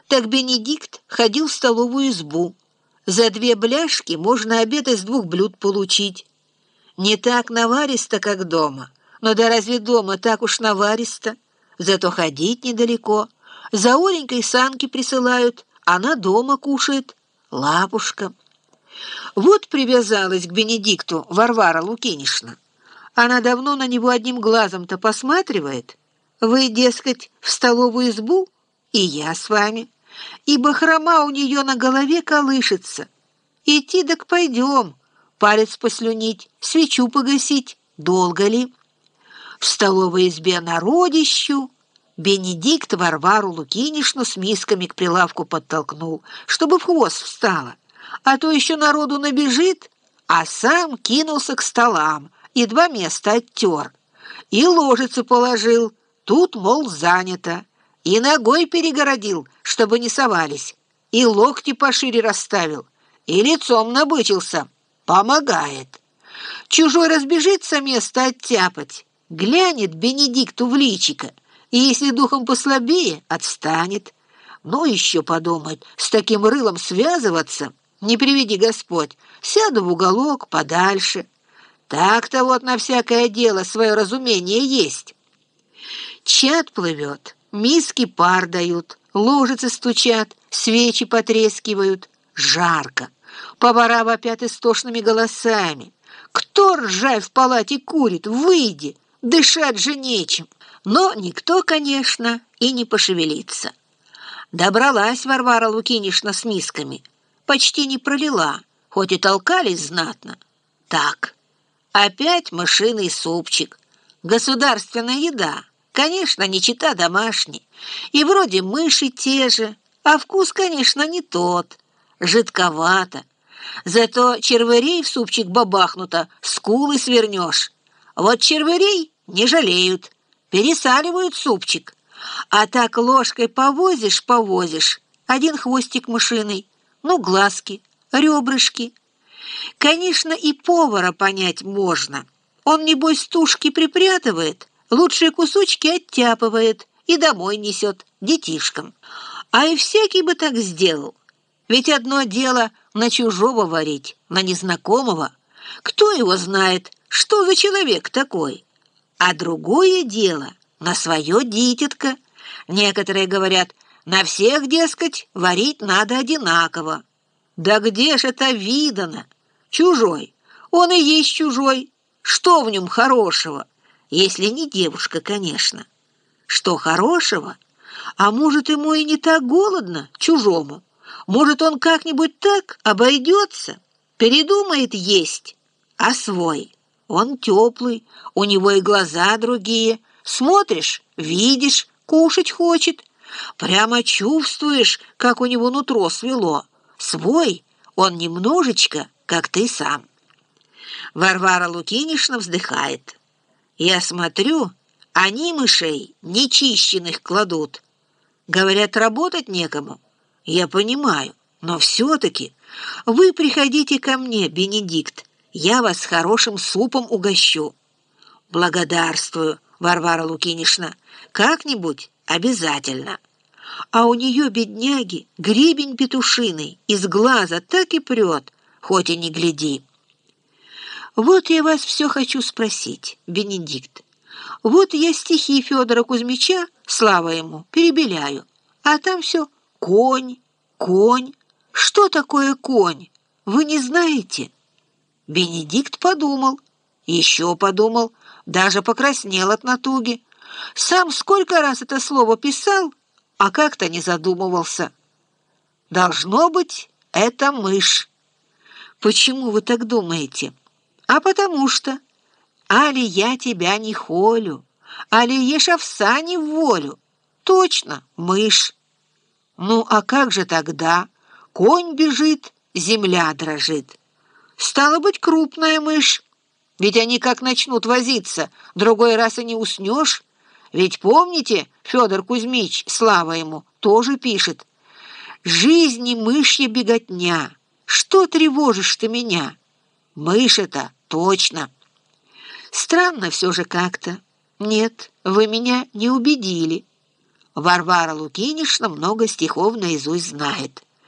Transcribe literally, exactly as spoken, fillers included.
Так Бенедикт ходил в столовую избу. За две бляшки можно обед из двух блюд получить. Не так наваристо, как дома. Но да разве дома так уж наваристо? Зато ходить недалеко. За Оленькой санки присылают, она дома кушает. Лапушка. Вот привязалась к Бенедикту Варвара Лукинишна. Она давно на него одним глазом-то посматривает. Вы, дескать, в столовую избу, и я с вами. И бахрома у нее на голове колышется. Идти так пойдем, палец послюнить, свечу погасить. Долго ли? В столовой избе народищу Бенедикт Варвару Лукинишну с мисками к прилавку подтолкнул, чтобы в хвост встала. А то еще народу набежит, а сам кинулся к столам и два места оттер. И ложицу положил, тут, мол, занято. И ногой перегородил, чтобы не совались. И локти пошире расставил, и лицом набычился. Помогает. Чужой разбежится место оттяпать, глянет Бенедикту в личико, и если духом послабее, отстанет. Ну, еще подумает, с таким рылом связываться, не приведи Господь, сяду в уголок подальше. Так-то вот на всякое дело свое разумение есть. Чад плывет, миски пар дают, ложицы стучат, свечи потрескивают. Жарко. Повара вопят истошными голосами. Кто, ржавь, в палате курит? Выйди! Дышать же нечем. Но никто, конечно, и не пошевелится. Добралась Варвара Лукинишна с мисками. Почти не пролила, хоть и толкались знатно. Так, опять мышиный супчик. Государственная еда. Конечно, не чита домашней. И вроде мыши те же, а вкус, конечно, не тот. Жидковато. Зато червырей в супчик бабахнуто, скулы свернешь. Вот червырей не жалеют, пересаливают супчик. А так ложкой повозишь-повозишь, один хвостик мышиный, ну, глазки, ребрышки. Конечно, и повара понять можно. Он, небось, тушки припрятывает, лучшие кусочки оттяпывает и домой несет детишкам. А и всякий бы так сделал. Ведь одно дело на чужого варить, на незнакомого. Кто его знает, что за человек такой? А другое дело на свое дитятко. Некоторые говорят, на всех, дескать, варить надо одинаково. Да где ж это видано? Чужой. Он и есть чужой. Что в нем хорошего? Если не девушка, конечно. Что хорошего? А может, ему и не так голодно, чужому? Может, он как-нибудь так обойдется, передумает есть, а свой. Он теплый, у него и глаза другие. Смотришь, видишь, кушать хочет. Прямо чувствуешь, как у него нутро свело. Свой, он немножечко, как ты сам. Варвара Лукинишна вздыхает. Я смотрю, они мышей нечищенных кладут. Говорят, работать некому. Я понимаю, но все-таки вы приходите ко мне, Бенедикт, я вас хорошим супом угощу. Благодарствую, Варвара Лукинишна, как-нибудь обязательно. А у нее, бедняги, гребень петушиный, из глаза так и прет, хоть и не гляди. Вот я вас все хочу спросить, Бенедикт. Вот я стихи Федора Кузьмича, слава ему, перебеляю, а там все конь, конь. Что такое конь? Вы не знаете? Бенедикт подумал, еще подумал, даже покраснел от натуги. Сам сколько раз это слово писал, а как-то не задумывался. Должно быть, это мышь. Почему вы так думаете? А потому что, али я тебя не холю, али ешь овса не в волю. Точно, мышь. Ну, а как же тогда? Конь бежит, земля дрожит. Стало быть, крупная мышь. Ведь они как начнут возиться, другой раз и не уснешь. Ведь помните, Федор Кузьмич, слава ему, тоже пишет: «Жизни мышья беготня, что тревожишь ты меня?» Мышь это точно. Странно все же как-то. Нет, вы меня не убедили. Варвара Лукинишна много стихов наизусть знает.